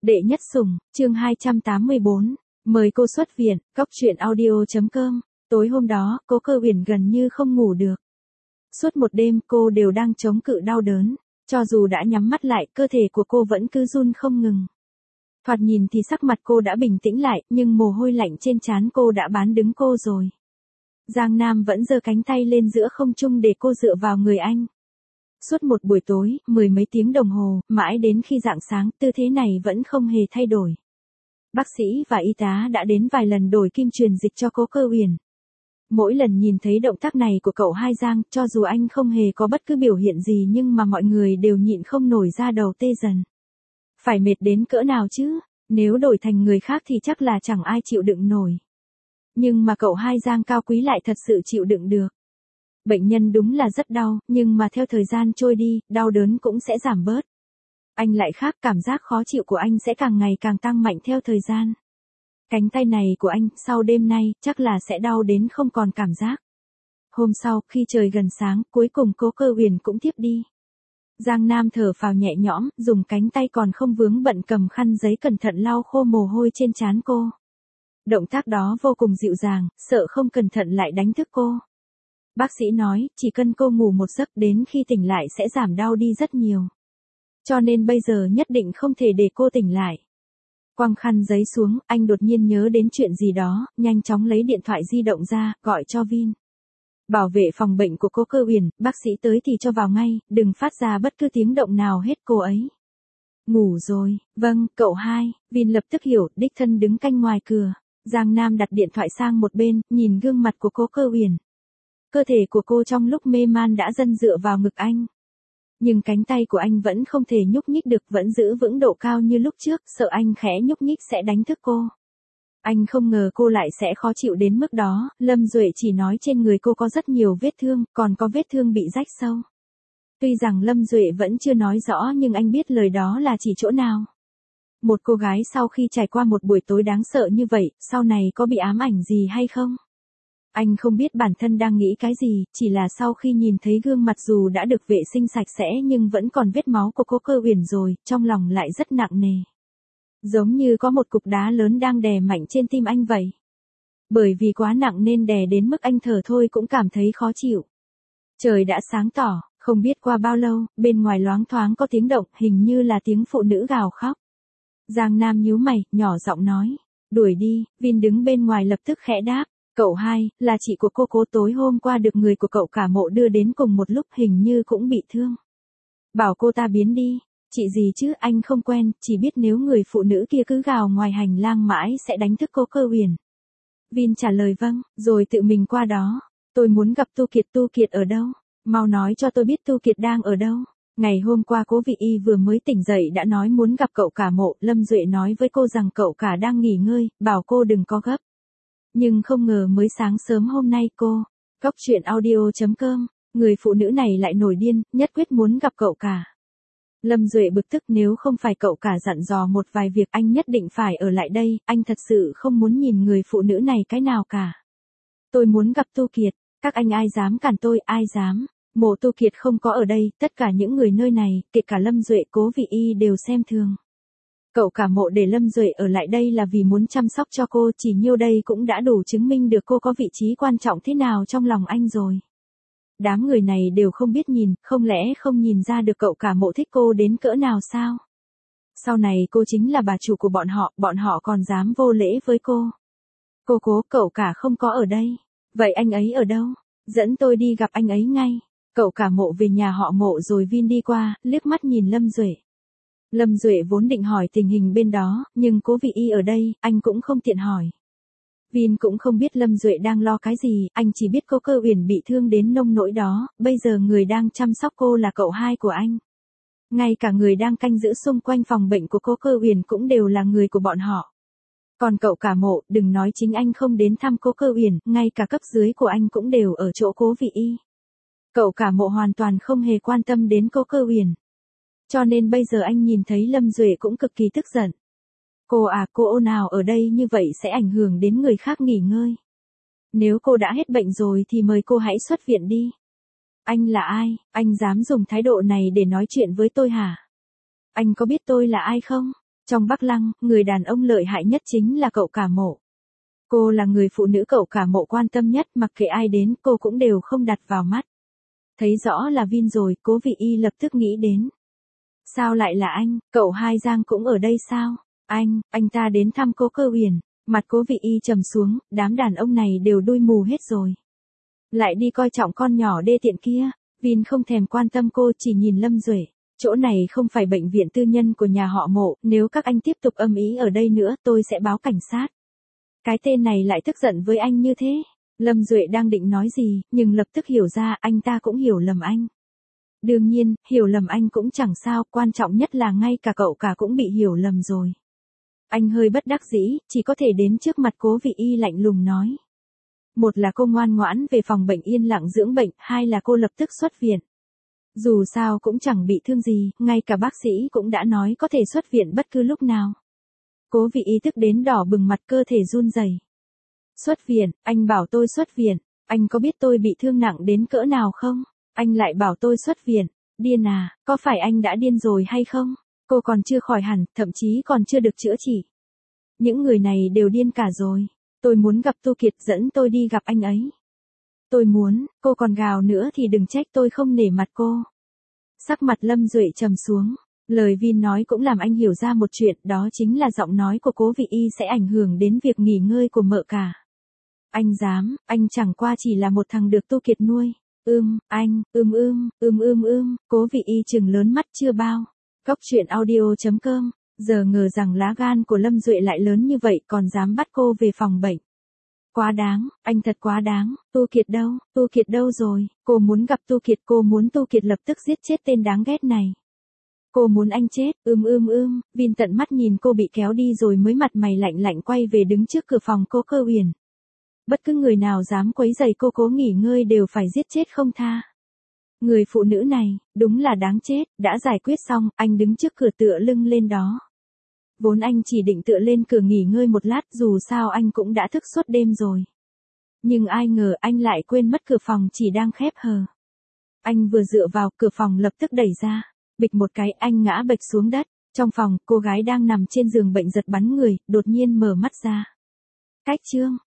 Đệ nhất sủng, chương 284. Mời cô xuất viện, cóc truyện audio.com. Tối hôm đó, Cố Cơ Uyển gần như không ngủ được. Suốt một đêm cô đều đang chống cự đau đớn. Cho dù đã nhắm mắt lại, cơ thể của cô vẫn cứ run không ngừng. Thoạt nhìn thì sắc mặt cô đã bình tĩnh lại, nhưng mồ hôi lạnh trên trán cô đã bán đứng cô rồi. Giang Nam vẫn giơ cánh tay lên giữa không trung để cô dựa vào người anh. Suốt một buổi tối, 10 mấy tiếng đồng hồ, mãi đến khi rạng sáng, tư thế này vẫn không hề thay đổi. Bác sĩ và y tá đã đến vài lần đổi kim truyền dịch cho Cố Cơ Uyển. Mỗi lần nhìn thấy động tác này của cậu hai Giang, cho dù anh không hề có bất cứ biểu hiện gì nhưng mà mọi người đều nhịn không nổi da đầu tê dần. Phải mệt đến cỡ nào chứ, nếu đổi thành người khác thì chắc là chẳng ai chịu đựng nổi. Nhưng mà cậu hai Giang cao quý lại thật sự chịu đựng được. Bệnh nhân đúng là rất đau, nhưng mà theo thời gian trôi đi, đau đớn cũng sẽ giảm bớt. Anh lại khác, cảm giác khó chịu của anh sẽ càng ngày càng tăng mạnh theo thời gian. Cánh tay này của anh, sau đêm nay, chắc là sẽ đau đến không còn cảm giác. Hôm sau, khi trời gần sáng, cuối cùng Cố Cơ Uyển cũng tiếp đi. Giang Nam thở phào nhẹ nhõm, dùng cánh tay còn không vướng bận cầm khăn giấy cẩn thận lau khô mồ hôi trên trán cô. Động tác đó vô cùng dịu dàng, sợ không cẩn thận lại đánh thức cô. Bác sĩ nói, chỉ cần cô ngủ một giấc đến khi tỉnh lại sẽ giảm đau đi rất nhiều. Cho nên bây giờ nhất định không thể để cô tỉnh lại. Quăng khăn giấy xuống, anh đột nhiên nhớ đến chuyện gì đó, nhanh chóng lấy điện thoại di động ra, gọi cho Vin. Bảo vệ phòng bệnh của Cố Cơ Uyển, bác sĩ tới thì cho vào ngay, đừng phát ra bất cứ tiếng động nào hết cô ấy. Ngủ rồi, vâng, cậu hai, Vin lập tức hiểu, đích thân đứng canh ngoài cửa. Giang Nam đặt điện thoại sang một bên, nhìn gương mặt của Cố Cơ Uyển. Cơ thể của cô trong lúc mê man đã dần dựa vào ngực anh. Nhưng cánh tay của anh vẫn không thể nhúc nhích được, vẫn giữ vững độ cao như lúc trước, sợ anh khẽ nhúc nhích sẽ đánh thức cô. Anh không ngờ cô lại sẽ khó chịu đến mức đó, Lâm Duệ chỉ nói trên người cô có rất nhiều vết thương, còn có vết thương bị rách sâu. Tuy rằng Lâm Duệ vẫn chưa nói rõ nhưng anh biết lời đó là chỉ chỗ nào. Một cô gái sau khi trải qua một buổi tối đáng sợ như vậy, sau này có bị ám ảnh gì hay không? Anh không biết bản thân đang nghĩ cái gì, chỉ là sau khi nhìn thấy gương mặt dù đã được vệ sinh sạch sẽ nhưng vẫn còn vết máu của Cố Cơ Uyển rồi, trong lòng lại rất nặng nề. Giống như có một cục đá lớn đang đè mạnh trên tim anh vậy. Bởi vì quá nặng nên đè đến mức anh thở thôi cũng cảm thấy khó chịu. Trời đã sáng tỏ, không biết qua bao lâu, bên ngoài loáng thoáng có tiếng động, hình như là tiếng phụ nữ gào khóc. Giang Nam nhíu mày, nhỏ giọng nói, đuổi đi, Vin đứng bên ngoài lập tức khẽ đáp. Cậu hai, là chị của cô Cố tối hôm qua được người của cậu cả mộ đưa đến cùng một lúc, hình như cũng bị thương. Bảo cô ta biến đi. Chị gì chứ, anh không quen, chỉ biết nếu người phụ nữ kia cứ gào ngoài hành lang mãi sẽ đánh thức Cố Cơ Uyển. Vin trả lời vâng, rồi tự mình qua đó. Tôi muốn gặp Tu Kiệt ở đâu? Mau nói cho tôi biết Tu Kiệt đang ở đâu. Ngày hôm qua Cố Vị Y vừa mới tỉnh dậy đã nói muốn gặp cậu cả mộ, Lâm Duệ nói với cô rằng cậu cả đang nghỉ ngơi, bảo cô đừng có gấp. Nhưng không ngờ mới sáng sớm hôm nay cóc truyện audio.com, người phụ nữ này lại nổi điên, nhất quyết muốn gặp cậu cả. Lâm Duệ bực tức, nếu không phải cậu cả dặn dò một vài việc anh nhất định phải ở lại đây, anh thật sự không muốn nhìn người phụ nữ này cái nào cả. Tôi muốn gặp Tu Kiệt, các anh ai dám cản tôi, ai dám. Mộ Tu Kiệt không có ở đây, tất cả những người nơi này, kể cả Lâm Duệ, Cố Vị Y đều xem thường. Cậu cả mộ để Lâm Duệ ở lại đây là vì muốn chăm sóc cho cô, chỉ nhiêu đây cũng đã đủ chứng minh được cô có vị trí quan trọng thế nào trong lòng anh rồi. Đám người này đều không biết nhìn, không lẽ không nhìn ra được cậu cả mộ thích cô đến cỡ nào sao? Sau này cô chính là bà chủ của bọn họ còn dám vô lễ với cô. Cô Cố, cậu cả không có ở đây. Vậy anh ấy ở đâu? Dẫn tôi đi gặp anh ấy ngay. Cậu cả mộ về nhà họ Mộ rồi Vin đi qua, liếc mắt nhìn Lâm Duệ. Lâm Duệ vốn định hỏi tình hình bên đó, nhưng Cố Vị Y ở đây, anh cũng không tiện hỏi. Vin cũng không biết Lâm Duệ đang lo cái gì, anh chỉ biết Cố Cơ Uyển bị thương đến nông nỗi đó, bây giờ người đang chăm sóc cô là cậu hai của anh. Ngay cả người đang canh giữ xung quanh phòng bệnh của Cố Cơ Uyển cũng đều là người của bọn họ. Còn cậu cả mộ, đừng nói chính anh không đến thăm Cố Cơ Uyển, ngay cả cấp dưới của anh cũng đều ở chỗ Cố Vị Y. Cậu cả mộ hoàn toàn không hề quan tâm đến Cố Cơ Uyển. Cho nên bây giờ anh nhìn thấy Lâm Duệ cũng cực kỳ tức giận. Cô ồn ào ở đây như vậy sẽ ảnh hưởng đến người khác nghỉ ngơi. Nếu cô đã hết bệnh rồi thì mời cô hãy xuất viện đi. Anh là ai, anh dám dùng thái độ này để nói chuyện với tôi hả? Anh có biết tôi là ai không? Trong Bắc Lăng, người đàn ông lợi hại nhất chính là cậu cả Mộ. Cô là người phụ nữ cậu cả Mộ quan tâm nhất, mặc kệ ai đến cô cũng đều không đặt vào mắt. Thấy rõ là Vin rồi, Cố Vị Y lập tức nghĩ đến. Sao lại là anh, cậu Hai Giang cũng ở đây sao? Anh ta đến thăm Cố Cơ Uyển. Mặt Cố Vị Y trầm xuống, đám đàn ông này đều đuôi mù hết rồi. Lại đi coi trọng con nhỏ đê tiện kia. Vin không thèm quan tâm cô, chỉ nhìn Lâm Duệ. Chỗ này không phải bệnh viện tư nhân của nhà họ Mộ, nếu các anh tiếp tục âm ý ở đây nữa tôi sẽ báo cảnh sát. Cái tên này lại tức giận với anh như thế. Lâm Duệ đang định nói gì, nhưng lập tức hiểu ra anh ta cũng hiểu lầm anh. Đương nhiên, hiểu lầm anh cũng chẳng sao, quan trọng nhất là ngay cả cậu cả cũng bị hiểu lầm rồi. Anh hơi bất đắc dĩ, chỉ có thể đến trước mặt Cố Vị Y lạnh lùng nói. Một là cô ngoan ngoãn về phòng bệnh yên lặng dưỡng bệnh, hai là cô lập tức xuất viện. Dù sao cũng chẳng bị thương gì, ngay cả bác sĩ cũng đã nói có thể xuất viện bất cứ lúc nào. Cố Vị Y tức đến đỏ bừng mặt, cơ thể run rẩy. Xuất viện, anh bảo tôi xuất viện, anh có biết tôi bị thương nặng đến cỡ nào không? Anh lại bảo tôi xuất viện, điên à, có phải anh đã điên rồi hay không? Cô còn chưa khỏi hẳn, thậm chí còn chưa được chữa trị. Những người này đều điên cả rồi. Tôi muốn gặp Tu Kiệt, dẫn tôi đi gặp anh ấy. Tôi muốn, cô còn gào nữa thì đừng trách tôi không nể mặt cô. Sắc mặt Lâm Duệ trầm xuống. Lời Vin nói cũng làm anh hiểu ra một chuyện, đó chính là giọng nói của Cố Vị Y sẽ ảnh hưởng đến việc nghỉ ngơi của Mợ Cả. Anh dám, anh chẳng qua chỉ là một thằng được Tu Kiệt nuôi. Anh, Cố Vị Y trừng lớn mắt chưa bao. Cóc truyện audio.com, giờ ngờ rằng lá gan của Lâm Duệ lại lớn như vậy còn dám bắt cô về phòng bệnh. Quá đáng, anh thật quá đáng, Tu Kiệt đâu rồi, cô muốn gặp Tu Kiệt, cô muốn Tu Kiệt lập tức giết chết tên đáng ghét này. Cô muốn anh chết, Vin tận mắt nhìn cô bị kéo đi rồi mới mặt mày lạnh lạnh quay về đứng trước cửa phòng Cố Cơ Uyển. Bất cứ người nào dám quấy rầy cô cố nghỉ ngơi đều phải giết chết không tha. Người phụ nữ này, đúng là đáng chết, đã giải quyết xong, anh đứng trước cửa tựa lưng lên đó. Vốn anh chỉ định tựa lên cửa nghỉ ngơi một lát, dù sao anh cũng đã thức suốt đêm rồi. Nhưng ai ngờ anh lại quên mất cửa phòng chỉ đang khép hờ. Anh vừa dựa vào, cửa phòng lập tức đẩy ra. Bịch một cái, anh ngã bệch xuống đất. Trong phòng, cô gái đang nằm trên giường bệnh giật bắn người, đột nhiên mở mắt ra. Cách chương